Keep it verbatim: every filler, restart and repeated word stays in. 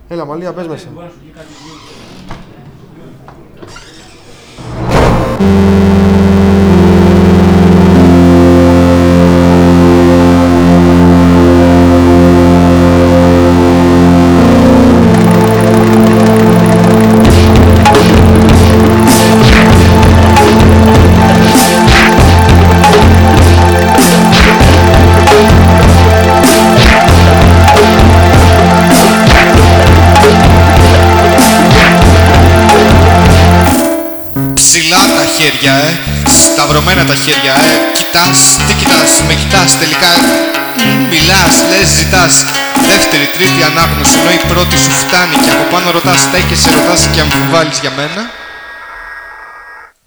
Έλα, Μαλία, πες μέσα. Ψηλά τα χέρια, ε, σταυρωμένα τα χέρια, ε. Κοιτάς, τι κοιτάς, με κοιτάς τελικά. Μιλάς, λες, ζητάς. Δεύτερη, τρίτη ανάγνωση, ενώ η πρώτη σου φτάνει. Και από πάνω ρωτάς, στέκεσαι, ρωτάς και αμφιβάλλεις για μένα.